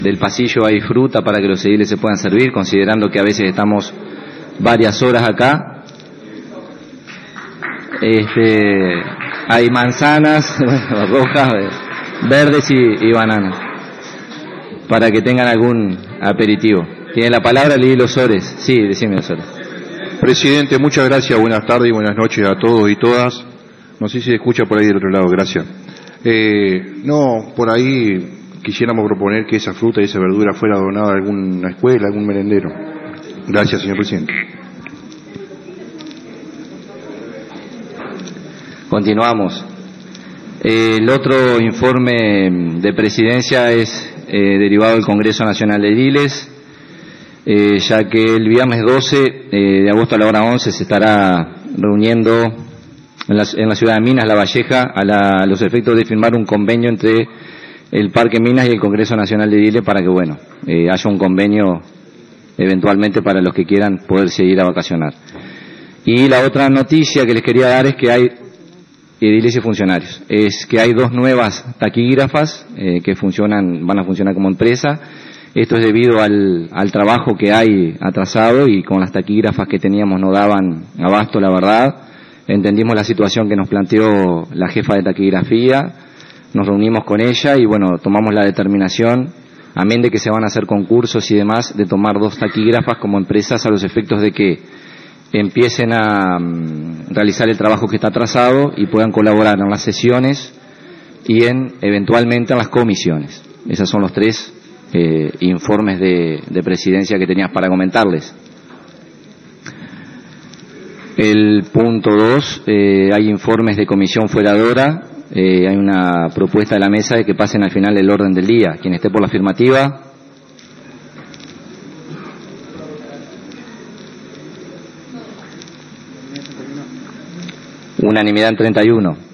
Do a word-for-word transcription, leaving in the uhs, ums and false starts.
del pasillo hay fruta para que los ediles se puedan servir, considerando que a veces estamos varias horas acá. Este, hay manzanas rojas, verdes y, y bananas, para que tengan algún aperitivo. Tiene la palabra Lili Osores. Sí, decime, Osores. Presidente, muchas gracias, buenas tardes y buenas noches a todos y todas. No sé si se escucha por ahí del otro lado, gracias. Eh, no, por ahí quisiéramos proponer que esa fruta y esa verdura fuera donada a alguna escuela, a algún merendero. Gracias, señor presidente. Continuamos. Eh, el otro informe de presidencia es eh, derivado del Congreso Nacional de Ediles, eh, ya que el viernes doce eh, de agosto a la hora once se estará reuniendo en la, en la ciudad de Minas, La Valleja, a, la, a los efectos de firmar un convenio entre el Parque Minas y el Congreso Nacional de Ediles para que, bueno, eh, haya un convenio eventualmente para los que quieran poder seguir a vacacionar. Y la otra noticia que les quería dar es que hay ediles y funcionarios, es que hay dos nuevas taquígrafas eh, que funcionan, van a funcionar como empresa. Esto es debido al, al trabajo que hay atrasado, y con las taquígrafas que teníamos no daban abasto, la verdad. Entendimos la situación que nos planteó la jefa de taquigrafía, nos reunimos con ella y bueno, tomamos la determinación, amén de que se van a hacer concursos y demás, de tomar dos taquígrafas como empresas a los efectos de que empiecen a um, realizar el trabajo que está atrasado y puedan colaborar en las sesiones y en eventualmente en las comisiones. Esos son los tres eh, informes de, de presidencia que tenías para comentarles. El punto dos, eh, hay informes de comisión fueradora, eh, hay una propuesta de la mesa de que pasen al final del orden del día. Quien esté por la afirmativa. Unanimidad en treinta y uno.